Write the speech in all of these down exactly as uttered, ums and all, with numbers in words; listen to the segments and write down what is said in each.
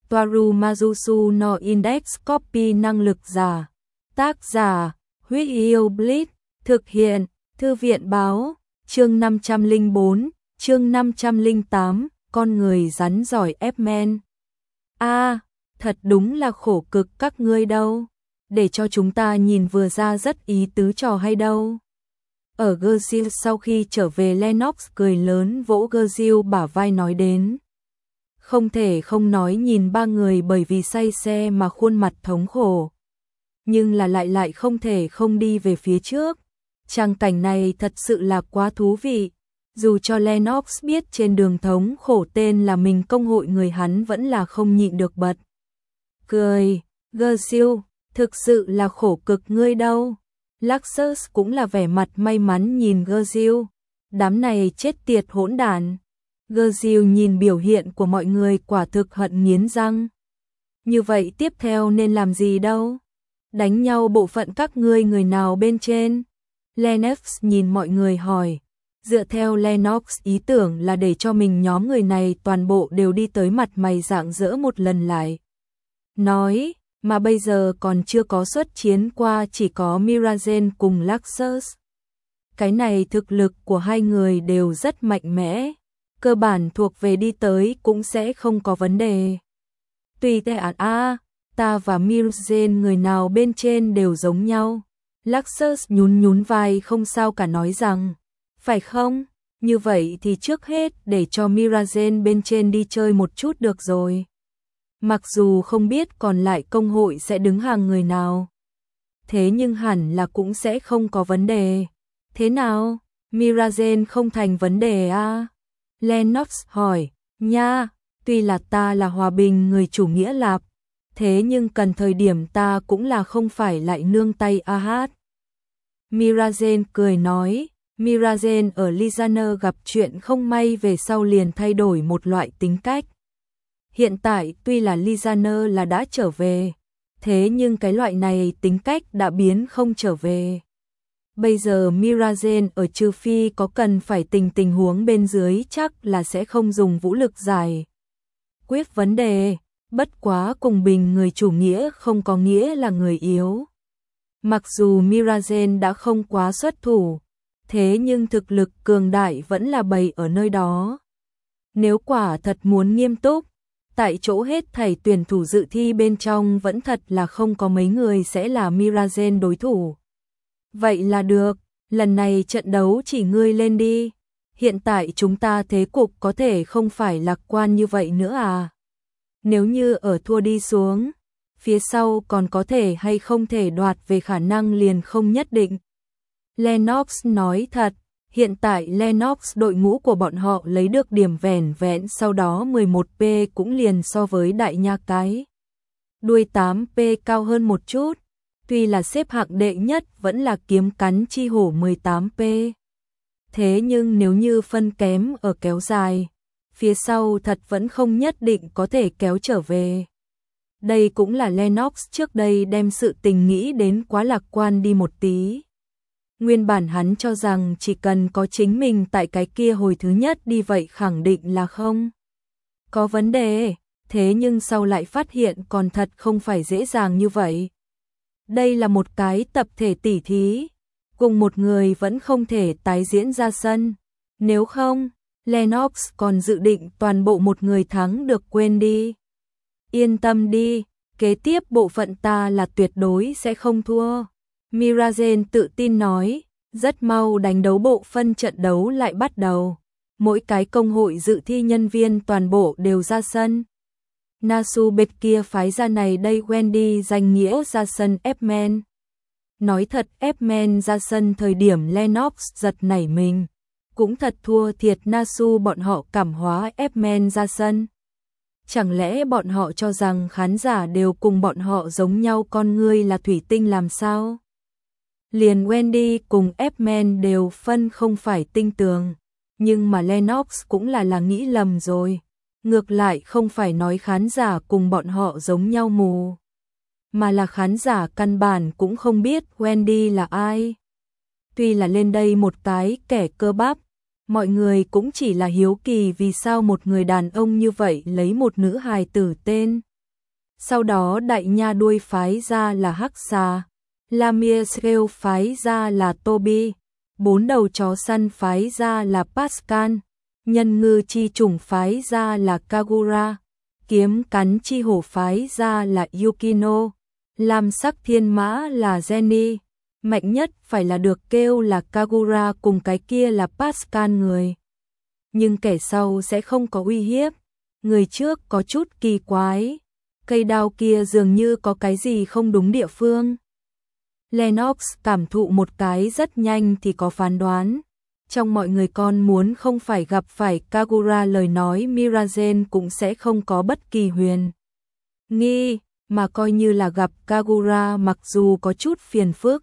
Toaru Majusu no Index Copy năng lực giả. Tác giả, Huyết Yêu Blitz, thực hiện, Thư viện báo, chương năm trăm lẻ bốn, chương năm trăm lẻ tám, con người rắn giỏi F-Men. A, thật đúng là khổ cực các ngươi đâu, để cho chúng ta nhìn vừa ra rất ý tứ trò hay đâu. Ở Gersil sau khi trở về Lennox cười lớn vỗ Gersil bả vai nói đến. Không thể không nói nhìn ba người bởi vì say xe mà khuôn mặt thống khổ. Nhưng là lại lại không thể không đi về phía trước. Trang cảnh này thật sự là quá thú vị. Dù cho Lennox biết trên đường thống khổ tên là mình công hội người hắn vẫn là không nhịn được bật. Cười, Gersil, thực sự là khổ cực ngươi đâu. Luxus cũng là vẻ mặt may mắn nhìn Gersil. Đám này chết tiệt hỗn đản. Gersil nhìn biểu hiện của mọi người quả thực hận nghiến răng. Như vậy tiếp theo nên làm gì đâu? Đánh nhau bộ phận các ngươi người nào bên trên? Lennox nhìn mọi người hỏi. Dựa theo Lennox ý tưởng là để cho mình nhóm người này toàn bộ đều đi tới mặt mày rạng rỡ một lần lại. Nói, mà bây giờ còn chưa có xuất chiến qua chỉ có Mirazen cùng Luxus. Cái này thực lực của hai người đều rất mạnh mẽ. Cơ bản thuộc về đi tới cũng sẽ không có vấn đề. Tùy tệ án A, ta và Mirazen người nào bên trên đều giống nhau. Luxus nhún nhún vai không sao cả nói rằng. Phải không? Như vậy thì trước hết để cho Mirazen bên trên đi chơi một chút được rồi. Mặc dù không biết còn lại công hội sẽ đứng hàng người nào. Thế nhưng hẳn là cũng sẽ không có vấn đề. Thế nào? Mirazen không thành vấn đề à? Lennox hỏi. Nha, tuy là ta là hòa bình người chủ nghĩa lạp. Thế nhưng cần thời điểm ta cũng là không phải lại nương tay a hát. Mirazen cười nói. Mirazen ở Lizaner gặp chuyện không may về sau liền thay đổi một loại tính cách. Hiện tại tuy là Lizaner là đã trở về, thế nhưng cái loại này tính cách đã biến không trở về. Bây giờ Mirazen ở trừ phi có cần phải tình tình huống bên dưới chắc là sẽ không dùng vũ lực giải quyết vấn đề, bất quá cùng bình người chủ nghĩa không có nghĩa là người yếu. Mặc dù Mirazen đã không quá xuất thủ, thế nhưng thực lực cường đại vẫn là bày ở nơi đó. Nếu quả thật muốn nghiêm túc, tại chỗ hết thảy tuyển thủ dự thi bên trong vẫn thật là không có mấy người sẽ là Mirazen đối thủ. Vậy là được, lần này trận đấu chỉ ngươi lên đi. Hiện tại chúng ta thế cục có thể không phải lạc quan như vậy nữa à. Nếu như ở thua đi xuống, phía sau còn có thể hay không thể đoạt về khả năng liền không nhất định. Lennox nói thật, hiện tại Lennox đội ngũ của bọn họ lấy được điểm vẻn vẹn sau đó mười một p cũng liền so với đại nha cái. Đuôi tám p cao hơn một chút, tuy là xếp hạng đệ nhất vẫn là kiếm cắn chi hổ mười tám p. Thế nhưng nếu như phân kém ở kéo dài, phía sau thật vẫn không nhất định có thể kéo trở về. Đây cũng là Lennox trước đây đem sự tình nghĩ đến quá lạc quan đi một tí. Nguyên bản hắn cho rằng chỉ cần có chính mình tại cái kia hồi thứ nhất đi vậy khẳng định là không có vấn đề, thế nhưng sau lại phát hiện còn thật không phải dễ dàng như vậy. Đây là một cái tập thể tỉ thí, cùng một người vẫn không thể tái diễn ra sân. Nếu không, Lennox còn dự định toàn bộ một người thắng được quên đi. Yên tâm đi, kế tiếp bộ phận ta là tuyệt đối sẽ không thua. Mirazen tự tin nói, rất mau đánh đấu bộ phân trận đấu lại bắt đầu. Mỗi cái công hội dự thi nhân viên toàn bộ đều ra sân. Nasu bên kia phái ra này đây Wendy danh nghĩa ra sân F-Men. Nói thật F-Men ra sân thời điểm Lennox giật nảy mình. Cũng thật thua thiệt Nasu bọn họ cảm hóa F-Men ra sân. Chẳng lẽ bọn họ cho rằng khán giả đều cùng bọn họ giống nhau con ngươi là thủy tinh làm sao? Liền Wendy cùng F-Men đều phân không phải tinh tường, nhưng mà Lennox cũng là là nghĩ lầm rồi. Ngược lại không phải nói khán giả cùng bọn họ giống nhau mù, mà là khán giả căn bản cũng không biết Wendy là ai. Tuy là lên đây một cái kẻ cơ bắp, mọi người cũng chỉ là hiếu kỳ vì sao một người đàn ông như vậy lấy một nữ hài tử tên Sau đó đại nha đuôi phái ra là Hắc Xà, Lamiel phái ra là Toby, bốn đầu chó săn phái ra là Pascal, nhân ngư chi chủng phái ra là Kagura, kiếm cắn chi hổ phái ra là Yukino, lam sắc thiên mã là Jenny, mạnh nhất phải là được kêu là Kagura cùng cái kia là Pascal người. Nhưng kẻ sau sẽ không có uy hiếp, người trước có chút kỳ quái, cây đao kia dường như có cái gì không đúng địa phương. Lennox cảm thụ một cái rất nhanh thì có phán đoán. Trong mọi người con muốn không phải gặp phải Kagura lời nói Mirazen cũng sẽ không có bất kỳ huyền nghi, mà coi như là gặp Kagura mặc dù có chút phiền phức.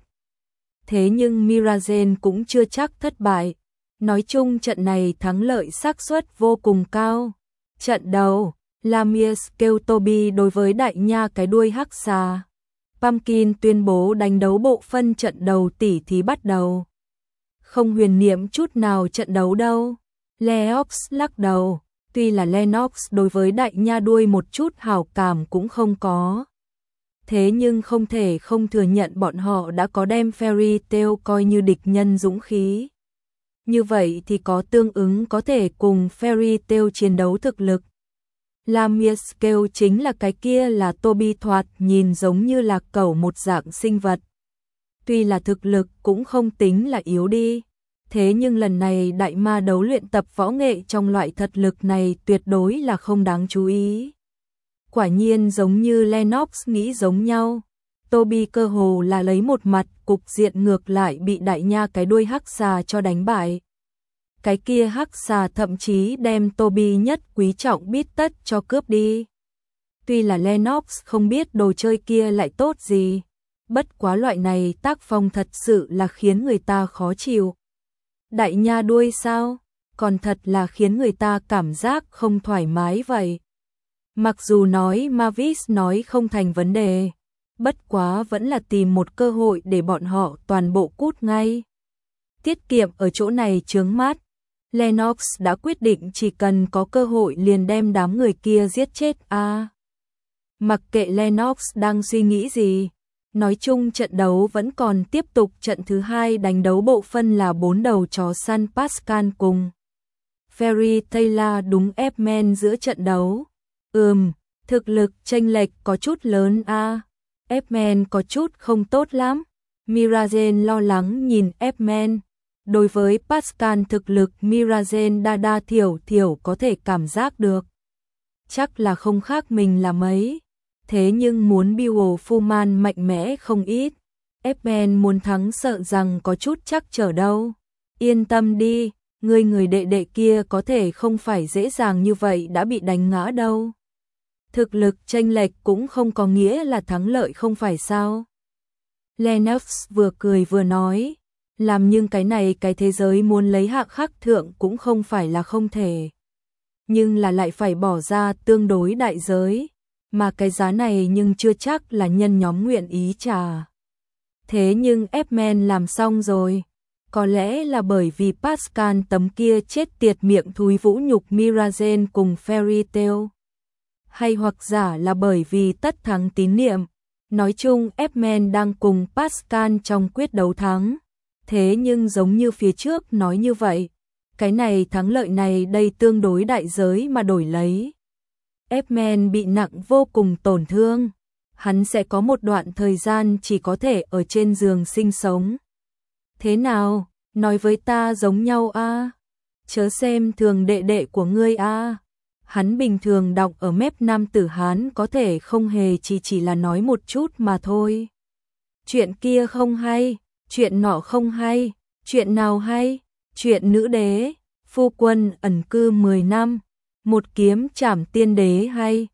Thế nhưng Mirazen cũng chưa chắc thất bại. Nói chung trận này thắng lợi xác suất vô cùng cao. Trận đầu, Lamiel kêu Toby đối với đại nha cái đuôi hắc xà. Pumpkin tuyên bố đánh đấu bộ phân trận đầu tỉ thí bắt đầu. Không huyền niệm chút nào trận đấu đâu. Lennox lắc đầu, tuy là Lennox đối với đại nha đuôi một chút hảo cảm cũng không có. Thế nhưng không thể không thừa nhận bọn họ đã có đem Fairy Tail coi như địch nhân dũng khí. Như vậy thì có tương ứng có thể cùng Fairy Tail chiến đấu thực lực. Lamiel kêu chính là cái kia là Toby thoạt nhìn giống như là cẩu một dạng sinh vật. Tuy là thực lực cũng không tính là yếu đi. Thế nhưng lần này đại ma đấu luyện tập võ nghệ trong loại thật lực này tuyệt đối là không đáng chú ý. Quả nhiên giống như Lennox nghĩ giống nhau. Toby cơ hồ là lấy một mặt cục diện ngược lại bị đại nha cái đuôi hắc xà cho đánh bại. Cái kia hắc xà thậm chí đem Toby nhất quý trọng bít tất cho cướp đi. Tuy là Lennox không biết đồ chơi kia lại tốt gì, bất quá loại này tác phong thật sự là khiến người ta khó chịu. Đại nha đuôi sao? Còn thật là khiến người ta cảm giác không thoải mái vậy. Mặc dù nói Mavis nói không thành vấn đề, bất quá vẫn là tìm một cơ hội để bọn họ toàn bộ cút ngay. Tiết kiệm ở chỗ này chướng mắt. Lennox đã quyết định chỉ cần có cơ hội liền đem đám người kia giết chết a. À, mặc kệ Lennox đang suy nghĩ gì, nói chung trận đấu vẫn còn tiếp tục. Trận thứ hai đánh đấu bộ phân là bốn đầu chó săn Pascal cùng Fairy Tail đúng ép men giữa trận đấu. Ừm, thực lực chênh lệch có chút lớn a. À, ép men có chút không tốt lắm. Mirazen lo lắng nhìn ép men. Đối với Pascal thực lực Mirazen đa đa thiểu thiểu có thể cảm giác được. Chắc là không khác mình là mấy. Thế nhưng muốn Beowulf mạnh mẽ không ít. Epen muốn thắng sợ rằng có chút chắc trở đâu. Yên tâm đi, người người đệ đệ kia có thể không phải dễ dàng như vậy đã bị đánh ngã đâu. Thực lực chênh lệch cũng không có nghĩa là thắng lợi không phải sao. Lennox vừa cười vừa nói. Làm nhưng cái này cái thế giới muốn lấy hạng khắc thượng cũng không phải là không thể. Nhưng là lại phải bỏ ra tương đối đại giới. Mà cái giá này nhưng chưa chắc là nhân nhóm nguyện ý trả. Thế nhưng ép-men làm xong rồi. Có lẽ là bởi vì Pascal tấm kia chết tiệt miệng thúi vũ nhục Mirazen cùng Fairy Tail. Hay hoặc giả là bởi vì tất thắng tín niệm. Nói chung ép-men đang cùng Pascal trong quyết đấu thắng. Thế nhưng giống như phía trước nói như vậy, cái này thắng lợi này đây tương đối đại giới mà đổi lấy. Ép-men bị nặng vô cùng tổn thương, hắn sẽ có một đoạn thời gian chỉ có thể ở trên giường sinh sống. Thế nào, nói với ta giống nhau a? À? Chớ xem thường đệ đệ của ngươi a. À? Hắn bình thường đọc ở mép nam tử Hán có thể không hề chỉ chỉ là nói một chút mà thôi. Chuyện kia không hay. Chuyện nọ không hay, chuyện nào hay, chuyện nữ đế, phu quân ẩn cư mười năm, một kiếm trảm tiên đế hay,